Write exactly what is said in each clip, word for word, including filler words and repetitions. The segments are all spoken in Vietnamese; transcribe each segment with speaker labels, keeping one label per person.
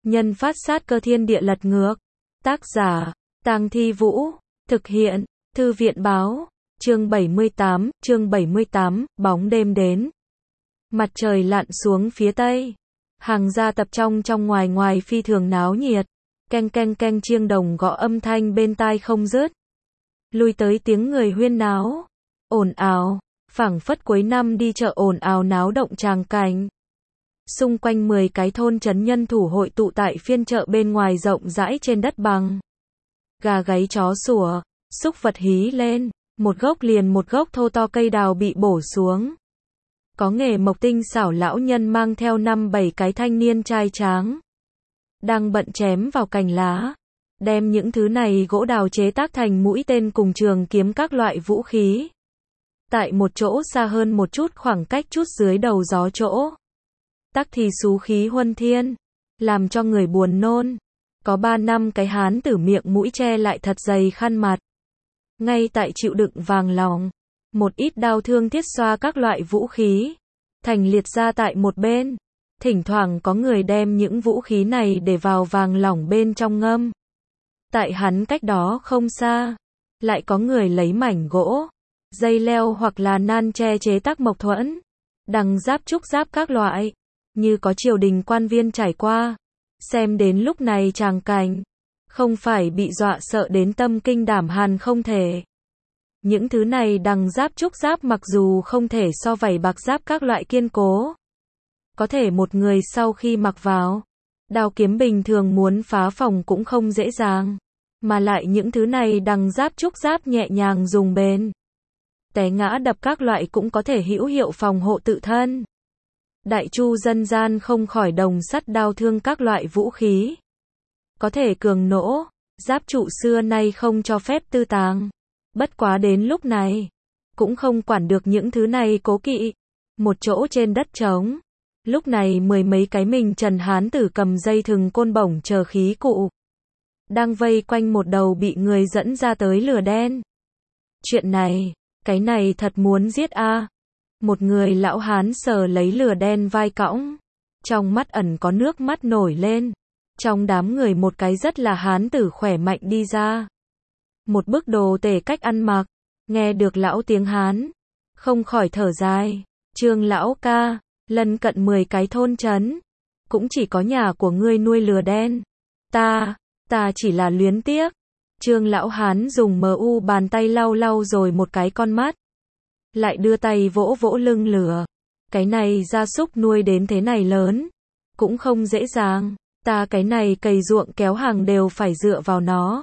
Speaker 1: Nhân phát sát cơ thiên địa lật ngược. Tác giả, Tang Thi Vũ. Thực hiện, Thư viện báo. Chương bảy mươi tám, chương bảy mươi tám, bóng đêm đến. Mặt trời lặn xuống phía tây. Hàng gia tập trong trong ngoài ngoài phi thường náo nhiệt. Keng keng keng chiêng đồng gõ âm thanh bên tai không dứt. Lui tới tiếng người huyên náo. Ồn ào, phảng phất cuối năm đi chợ ồn ào náo động tràng cảnh. Xung quanh mười cái thôn trấn nhân thủ hội tụ tại phiên chợ bên ngoài rộng rãi trên đất bằng. Gà gáy chó sủa, súc vật hí lên, một gốc liền một gốc thô to cây đào bị bổ xuống. Có nghề mộc tinh xảo lão nhân mang theo năm bảy cái thanh niên trai tráng. Đang bận chém vào cành lá. Đem những thứ này gỗ đào chế tác thành mũi tên cùng trường kiếm các loại vũ khí. Tại một chỗ xa hơn một chút khoảng cách chút dưới đầu gió chỗ. Tắc thì xú khí huân thiên. Làm cho người buồn nôn. Có ba năm cái hán tử miệng mũi che lại thật dày khăn mặt. Ngay tại chịu đựng vàng lòng. Một ít đao thương thiết xoa các loại vũ khí. Thành liệt ra tại một bên. Thỉnh thoảng có người đem những vũ khí này để vào vàng lỏng bên trong ngâm. Tại hắn cách đó không xa. Lại có người lấy mảnh gỗ, dây leo hoặc là nan tre chế tác mộc thuẫn. Đằng giáp trúc giáp các loại. Như có triều đình quan viên trải qua. Xem đến lúc này tràng cảnh. Không phải bị dọa sợ đến tâm kinh đảm hàn không thể. Những thứ này đằng giáp trúc giáp mặc dù không thể so vảy bạc giáp các loại kiên cố. Có thể một người sau khi mặc vào, đao kiếm bình thường muốn phá phòng cũng không dễ dàng. Mà lại những thứ này đằng giáp trúc giáp nhẹ nhàng dùng bền. Té ngã đập các loại cũng có thể hữu hiệu phòng hộ tự thân. Đại chu dân gian không khỏi đồng sắt đao thương các loại vũ khí. Có thể cường nỗ, giáp trụ xưa nay không cho phép tư tàng. Bất quá đến lúc này, cũng không quản được những thứ này cố kỵ. Một chỗ trên đất trống. Lúc này mười mấy cái mình trần hán tử cầm dây thừng côn bổng chờ khí cụ. Đang vây quanh một đầu bị người dẫn ra tới lửa đen. Chuyện này, cái này thật muốn giết a. À. Một người lão hán sờ lấy lửa đen vai cõng. Trong mắt ẩn có nước mắt nổi lên. Trong đám người một cái rất là hán tử khỏe mạnh đi ra. Một bức đồ tể cách ăn mặc. Nghe được lão tiếng hán. Không khỏi thở dài. Trương lão ca, lân cận mười cái thôn trấn. Cũng chỉ có nhà của ngươi nuôi lửa đen. Ta, ta chỉ là luyến tiếc. Trương lão hán dùng mờ u bàn tay lau lau rồi một cái con mắt. Lại đưa tay vỗ vỗ lưng lửa. Cái này gia súc nuôi đến thế này lớn. Cũng không dễ dàng. Ta cái này cày ruộng kéo hàng đều phải dựa vào nó.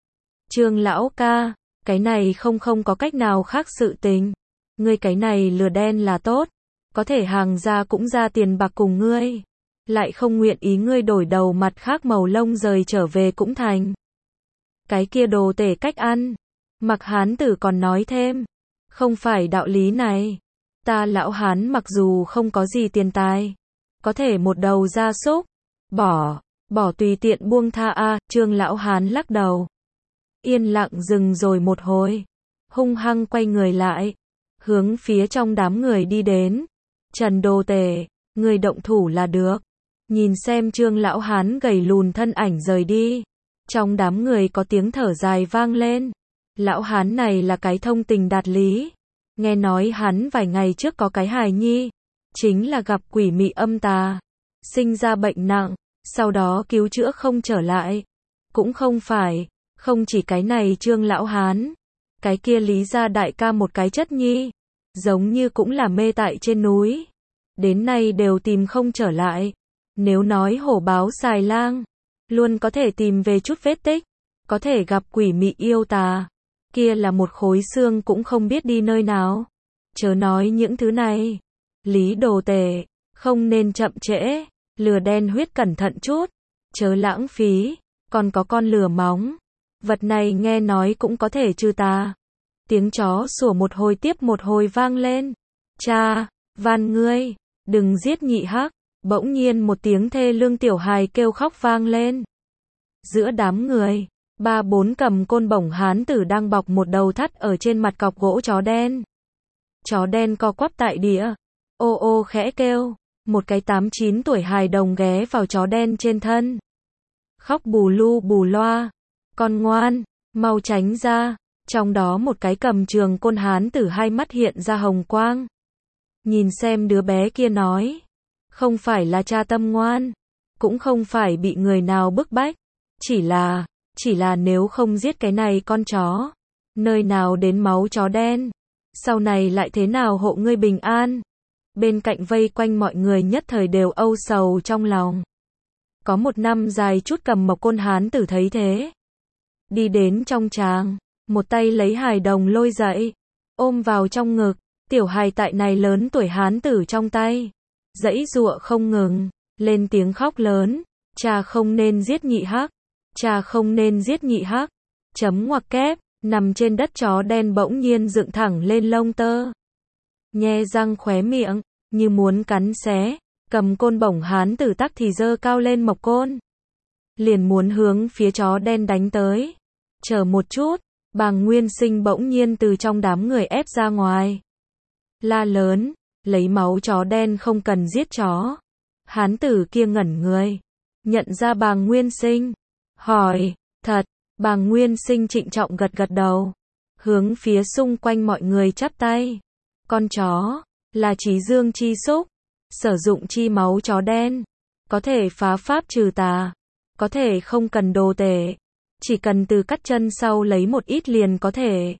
Speaker 1: Trương lão ca, cái này không không có cách nào khác sự tình. Ngươi cái này lửa đen là tốt. Có thể hàng ra cũng ra tiền bạc cùng ngươi. Lại không nguyện ý ngươi đổi đầu mặt khác màu lông rời trở về cũng thành. Cái kia đồ tể cách ăn. Mặc hán tử còn nói thêm. Không phải đạo lý này. Ta lão hán mặc dù không có gì tiền tài. Có thể một đầu gia súc. Bỏ, bỏ tùy tiện buông tha a. À, Trương lão hán lắc đầu. Yên lặng dừng rồi một hồi. Hung hăng quay người lại. Hướng phía trong đám người đi đến. Trần đồ tể, người động thủ là được. Nhìn xem Trương lão hán gầy lùn thân ảnh rời đi. Trong đám người có tiếng thở dài vang lên. Lão hán này là cái thông tình đạt lý. Nghe nói hắn vài ngày trước có cái hài nhi. Chính là gặp quỷ mị âm tà. Sinh ra bệnh nặng. Sau đó cứu chữa không trở lại. Cũng không phải. Không chỉ cái này Trương lão hán. Cái kia Lý gia đại ca một cái chất nhi. Giống như cũng là mê tại trên núi. Đến nay đều tìm không trở lại. Nếu nói hổ báo xài lang. Luôn có thể tìm về chút vết tích. Có thể gặp quỷ mị yêu tà. Kia là một khối xương cũng không biết đi nơi nào. Chớ nói những thứ này. Lý đồ tể. Không nên chậm trễ. Lửa đen huyết cẩn thận chút. Chớ lãng phí. Còn có con lửa móng. Vật này nghe nói cũng có thể trừ tà. Tiếng chó sủa một hồi tiếp một hồi vang lên. Cha, van ngươi, đừng giết nhị hắc. Bỗng nhiên một tiếng thê lương tiểu hài kêu khóc vang lên. Giữa đám người, ba bốn cầm côn bổng hán tử đang bọc một đầu thắt ở trên mặt cọc gỗ chó đen. Chó đen co quắp tại địa. Ô ô khẽ kêu. Một cái tám chín tuổi hài đồng ghé vào chó đen trên thân. khóc bù lu bù loa. Con ngoan, mau tránh ra. Trong đó một cái cầm trường côn hán tử hai mắt hiện ra hồng quang. Nhìn xem đứa bé kia nói. Không phải là cha tâm ngoan. Cũng không phải bị người nào bức bách. Chỉ là, chỉ là nếu không giết cái này con chó. Nơi nào đến máu chó đen. Sau này lại thế nào hộ ngươi bình an. Bên cạnh vây quanh mọi người nhất thời đều âu sầu trong lòng. Có một năm dài chút cầm mộc côn hán tử thấy thế. Đi đến trong tràng. Một tay lấy hài đồng lôi dậy. Ôm vào trong ngực. Tiểu hài tại này lớn tuổi hán tử trong tay. Dãy giụa không ngừng. Lên tiếng khóc lớn. Cha không nên giết nhị hắc. Cha không nên giết nhị hắc. Chấm ngoặc kép. Nằm trên đất chó đen bỗng nhiên dựng thẳng lên lông tơ. Nhe răng khóe miệng. Như muốn cắn xé. Cầm côn bổng hán tử tắc thì giơ cao lên mộc côn. Liền muốn hướng phía chó đen đánh tới. Chờ một chút. Bàng Nguyên Sinh bỗng nhiên từ trong đám người ép ra ngoài. La lớn. Lấy máu chó đen không cần giết chó. Hán tử kia ngẩn người. Nhận ra Bàng Nguyên Sinh. Hỏi. Thật. Bàng Nguyên Sinh trịnh trọng gật gật đầu. Hướng phía xung quanh mọi người chắp tay. Con chó. Là trí dương chi xúc. Sử dụng chi máu chó đen. Có thể phá pháp trừ tà. Có thể không cần đồ tể. Chỉ cần từ cắt chân sau lấy một ít liền có thể.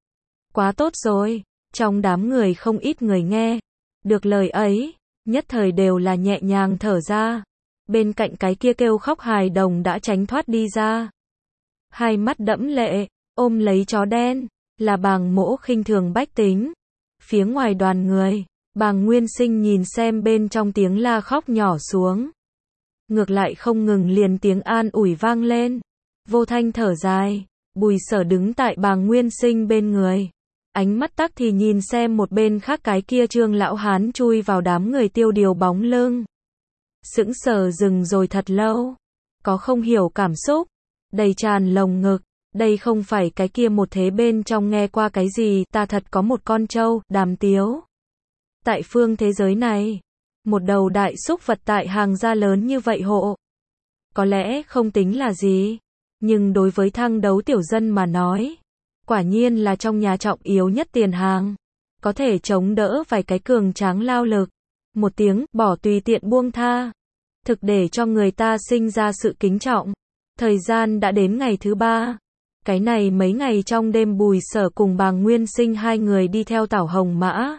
Speaker 1: Quá tốt rồi. Trong đám người không ít người nghe. Được lời ấy. Nhất thời đều là nhẹ nhàng thở ra. Bên cạnh cái kia kêu khóc hài đồng đã tránh thoát đi ra. Hai mắt đẫm lệ. Ôm lấy chó đen. Là Bàng Mỗ khinh thường bách tính. Phía ngoài đoàn người. Bàng Nguyên Sinh nhìn xem bên trong tiếng la khóc nhỏ xuống. Ngược lại không ngừng liền tiếng an ủi vang lên. Vô Thanh thở dài. Bùi Sở đứng tại Bàng Nguyên Sinh bên người. Ánh mắt tắc thì nhìn xem một bên khác cái kia Trương lão hán chui vào đám người tiêu điều bóng lưng. Sững sờ dừng rồi thật lâu. Có không hiểu cảm xúc. Đầy tràn lồng ngực. Đây không phải cái kia một thế bên trong nghe qua cái gì, ta thật có một con trâu, Đàm Tiếu. Tại phương thế giới này, một đầu đại súc vật tại hàng gia lớn như vậy hộ. Có lẽ không tính là gì, nhưng đối với thăng đấu tiểu dân mà nói, quả nhiên là trong nhà trọng yếu nhất tiền hàng. Có thể chống đỡ vài cái cường tráng lao lực. Một tiếng, bỏ tùy tiện buông tha. Thực để cho người ta sinh ra sự kính trọng. Thời gian đã đến ngày thứ ba. Cái này mấy ngày trong đêm Bùi Sở cùng Bàng Nguyên Sinh hai người đi theo Tảo Hồng Mã.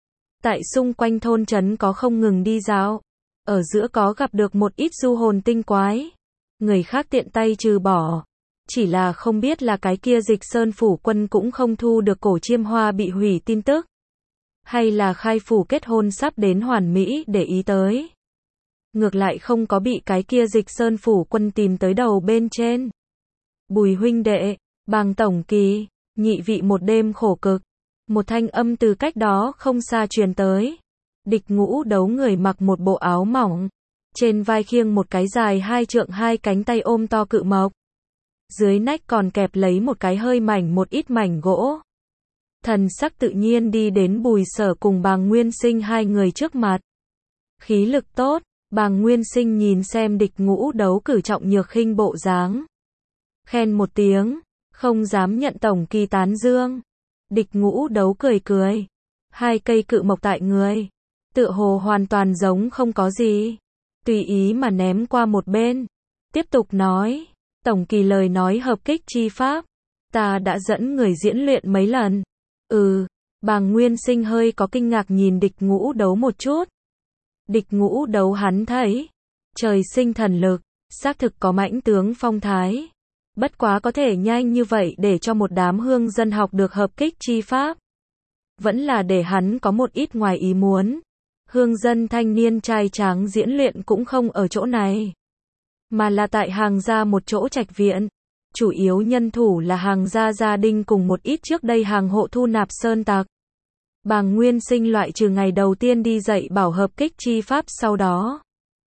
Speaker 1: Tại xung quanh thôn trấn có không ngừng đi dạo. Ở giữa có gặp được một ít du hồn tinh quái. Người khác tiện tay trừ bỏ. Chỉ là không biết là cái kia Dịch Sơn phủ quân cũng không thu được cổ chiêm hoa bị hủy tin tức. Hay là khai phủ kết hôn sắp đến hoàn mỹ để ý tới. Ngược lại không có bị cái kia Dịch Sơn phủ quân tìm tới đầu bên trên. Bùi huynh đệ, Bàng tổng kỳ, nhị vị một đêm khổ cực. Một thanh âm từ cách đó không xa truyền tới. Địch Ngũ Đấu người mặc một bộ áo mỏng. Trên vai khiêng một cái dài hai trượng hai cánh tay ôm to cự mộc. Dưới nách còn kẹp lấy một cái hơi mảnh một ít mảnh gỗ. Thần sắc tự nhiên đi đến Bùi Sở cùng Bàng Nguyên Sinh hai người trước mặt. Khí lực tốt, Bàng Nguyên Sinh nhìn xem Địch Ngũ Đấu cử trọng nhược khinh bộ dáng. Khen một tiếng, không dám nhận tổng kỳ tán dương. Địch Ngũ Đấu cười cười. Hai cây cự mộc tại người. Tựa hồ hoàn toàn giống không có gì. Tùy ý mà ném qua một bên. Tiếp tục nói. Tổng kỳ lời nói hợp kích chi pháp. Ta đã dẫn người diễn luyện mấy lần. Ừ. Bàng Nguyên Sinh hơi có kinh ngạc nhìn Địch Ngũ Đấu một chút. Địch Ngũ Đấu hắn thấy. Trời sinh thần lực. Xác thực có mãnh tướng phong thái. Bất quá có thể nhanh như vậy để cho một đám hương dân học được hợp kích chi pháp. Vẫn là để hắn có một ít ngoài ý muốn. Hương dân thanh niên trai tráng diễn luyện cũng không ở chỗ này. Mà là tại hàng gia một chỗ trạch viện. Chủ yếu nhân thủ là hàng gia gia đình cùng một ít trước đây hàng hộ thu nạp sơn tặc. Bàng Nguyên Sinh loại trừ ngày đầu tiên đi dạy bảo hợp kích chi pháp sau đó.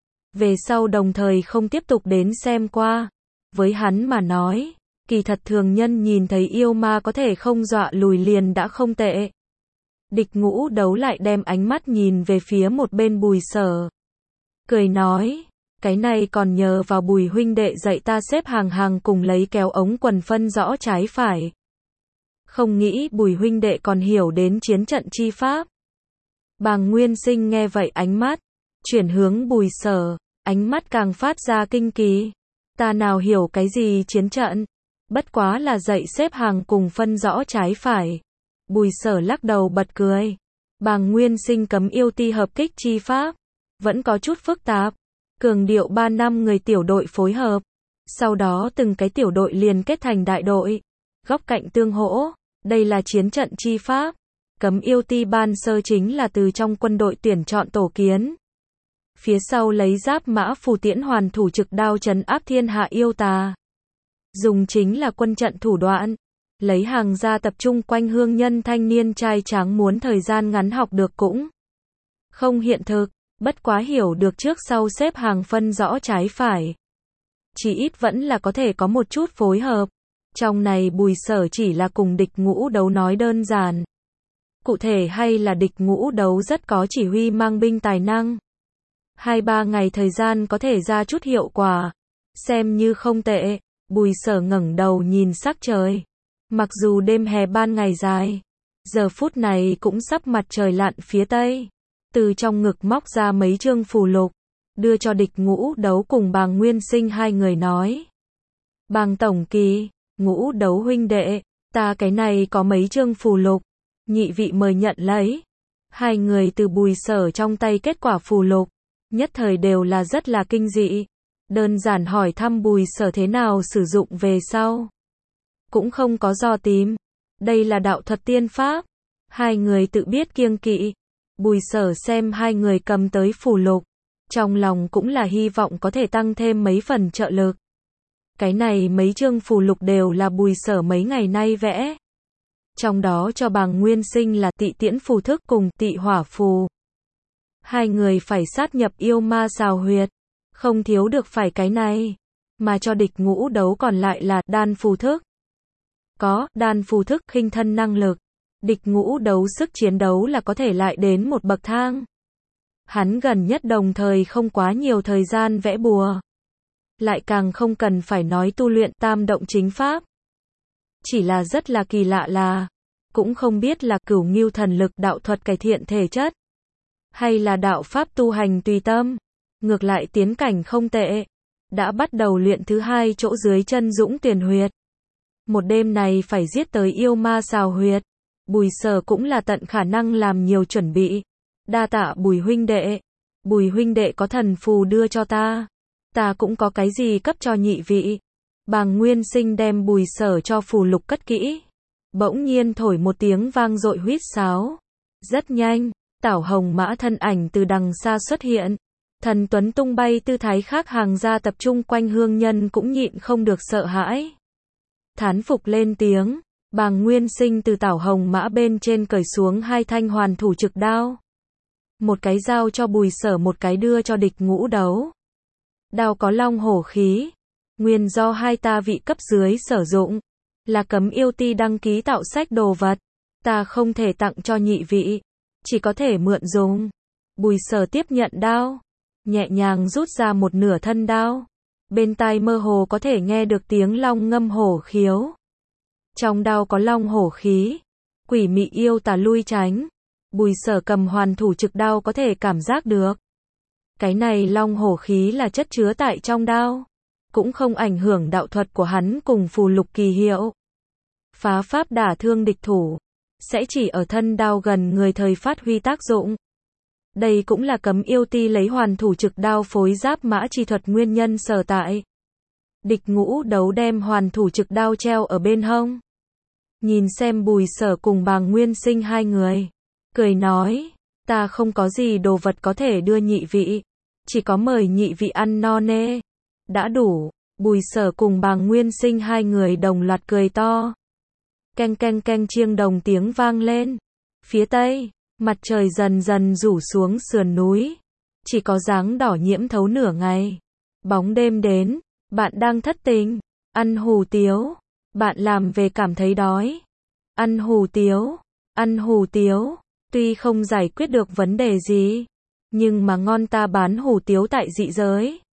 Speaker 1: Về sau đồng thời không tiếp tục đến xem qua. Với hắn mà nói, kỳ thật thường nhân nhìn thấy yêu ma có thể không dọa lùi liền đã không tệ. Địch Ngũ Đấu lại đem ánh mắt nhìn về phía một bên Bùi Sở. Cười nói, Cái này còn nhờ vào Bùi huynh đệ dạy ta xếp hàng hàng cùng lấy kéo ống quần phân rõ trái phải. Không nghĩ Bùi huynh đệ còn hiểu đến chiến trận chi pháp. Bàng Nguyên Sinh nghe vậy ánh mắt chuyển hướng Bùi Sở, ánh mắt càng phát ra kinh kỳ. Ta nào hiểu cái gì chiến trận, bất quá là dạy xếp hàng cùng phân rõ trái phải. Bùi Sở lắc đầu bật cười. Bàng Nguyên Sinh cấm yêu ti hợp kích chi pháp, vẫn có chút phức tạp. Cường điệu ba năm người tiểu đội phối hợp, sau đó từng cái tiểu đội liền kết thành đại đội, góc cạnh tương hỗ, đây là chiến trận chi pháp. Cấm yêu ti ban sơ chính là từ trong quân đội tuyển chọn tổ kiến. Phía sau lấy giáp mã phù tiễn hoàn thủ trực đao trấn áp thiên hạ yêu tà. Dùng chính là quân trận thủ đoạn, lấy hàng ra tập trung quanh hương nhân thanh niên trai tráng muốn thời gian ngắn học được cũng không hiện thực. Bất quá hiểu được trước sau xếp hàng phân rõ trái phải. Chỉ ít vẫn là có thể có một chút phối hợp. Trong này Bùi Sở chỉ là cùng địch ngũ đấu nói đơn giản. Cụ thể hay là địch ngũ đấu rất có chỉ huy mang binh tài năng. Hai ba ngày thời gian có thể ra chút hiệu quả. Xem như không tệ. Bùi Sở ngẩng đầu nhìn sắc trời. Mặc dù đêm hè ban ngày dài, giờ phút này cũng sắp mặt trời lặn phía tây. Từ trong ngực móc ra mấy chương phù lục, đưa cho địch ngũ đấu cùng Bàng Nguyên Sinh hai người nói. Bàng tổng kỳ, ngũ đấu huynh đệ, ta cái này có mấy chương phù lục, nhị vị mời nhận lấy. Hai người từ Bùi Sở trong tay kết quả phù lục, nhất thời đều là rất là kinh dị. Đơn giản hỏi thăm Bùi Sở thế nào sử dụng về sau. Cũng không có dò tìm. Đây là đạo thuật tiên pháp. Hai người tự biết kiêng kỵ. Bùi Sở xem hai người cầm tới phù lục, trong lòng cũng là hy vọng có thể tăng thêm mấy phần trợ lực. Cái này mấy chương phù lục đều là Bùi Sở mấy ngày nay vẽ. Trong đó cho Bàng Nguyên Sinh là tị tiễn phù thức cùng tị hỏa phù. Hai người phải sát nhập yêu ma xào huyệt, không thiếu được phải cái này, mà cho địch ngũ đấu còn lại là đan phù thức. Có đan phù thức khinh thân năng lực. Địch ngũ đấu sức chiến đấu là có thể lại đến một bậc thang. Hắn gần nhất đồng thời không quá nhiều thời gian vẽ bùa. Lại càng không cần phải nói tu luyện tam động chính pháp. Chỉ là rất là kỳ lạ là, cũng không biết là cửu ngưu thần lực đạo thuật cải thiện thể chất, hay là đạo pháp tu hành tùy tâm. Ngược lại tiến cảnh không tệ. Đã bắt đầu luyện thứ hai chỗ dưới chân Dũng Tuyền huyệt. Một đêm này phải giết tới yêu ma xào huyệt. Bùi Sở cũng là tận khả năng làm nhiều chuẩn bị. Đa tạ Bùi huynh đệ. Bùi huynh đệ có thần phù đưa cho ta. Ta cũng có cái gì cấp cho nhị vị. Bàng Nguyên Sinh đem Bùi Sở cho phù lục cất kỹ. Bỗng nhiên thổi một tiếng vang dội huýt sáo. Rất nhanh, Tảo Hồng Mã thân ảnh từ đằng xa xuất hiện. Thần tuấn tung bay tư thái khác hàng ra tập trung quanh hương nhân cũng nhịn không được sợ hãi. Thán phục lên tiếng. Bàng Nguyên Sinh từ Tảo Hồng Mã bên trên cởi xuống hai thanh hoàn thủ trực đao. Một cái giao cho Bùi Sở, một cái đưa cho địch ngũ đấu. Đao có long hổ khí, nguyên do hai ta vị cấp dưới sử dụng, là cấm yêu ti đăng ký tạo sách đồ vật. Ta không thể tặng cho nhị vị, chỉ có thể mượn dùng. Bùi Sở tiếp nhận đao, nhẹ nhàng rút ra một nửa thân đao. Bên tai mơ hồ có thể nghe được tiếng long ngâm hổ khiếu. Trong đao có long hổ khí, quỷ mị yêu tà lui tránh. Bùi Sở cầm hoàn thủ trực đao có thể cảm giác được. Cái này long hổ khí là chất chứa tại trong đao, cũng không ảnh hưởng đạo thuật của hắn cùng phù lục kỳ hiệu. Phá pháp đả thương địch thủ, sẽ chỉ ở thân đao gần người thời phát huy tác dụng. Đây cũng là cấm yêu ti lấy hoàn thủ trực đao phối giáp mã chi thuật nguyên nhân sở tại. Địch ngũ đấu đem hoàn thủ trực đao treo ở bên hông. Nhìn xem Bùi Sở cùng Bàng Nguyên Sinh hai người, cười nói, ta không có gì đồ vật có thể đưa nhị vị, chỉ có mời nhị vị ăn no nê. Đã đủ. Bùi Sở cùng Bàng Nguyên Sinh hai người đồng loạt cười to. Keng keng keng chiêng đồng tiếng vang lên. Phía tây, mặt trời dần dần rủ xuống sườn núi, chỉ có dáng đỏ nhiễm thấu nửa ngày. Bóng đêm đến, bạn đang thất tình, ăn hủ tiếu, bạn làm về cảm thấy đói. Ăn hủ tiếu, ăn hủ tiếu, tuy không giải quyết được vấn đề gì, nhưng mà ngon, ta bán hủ tiếu tại dị giới.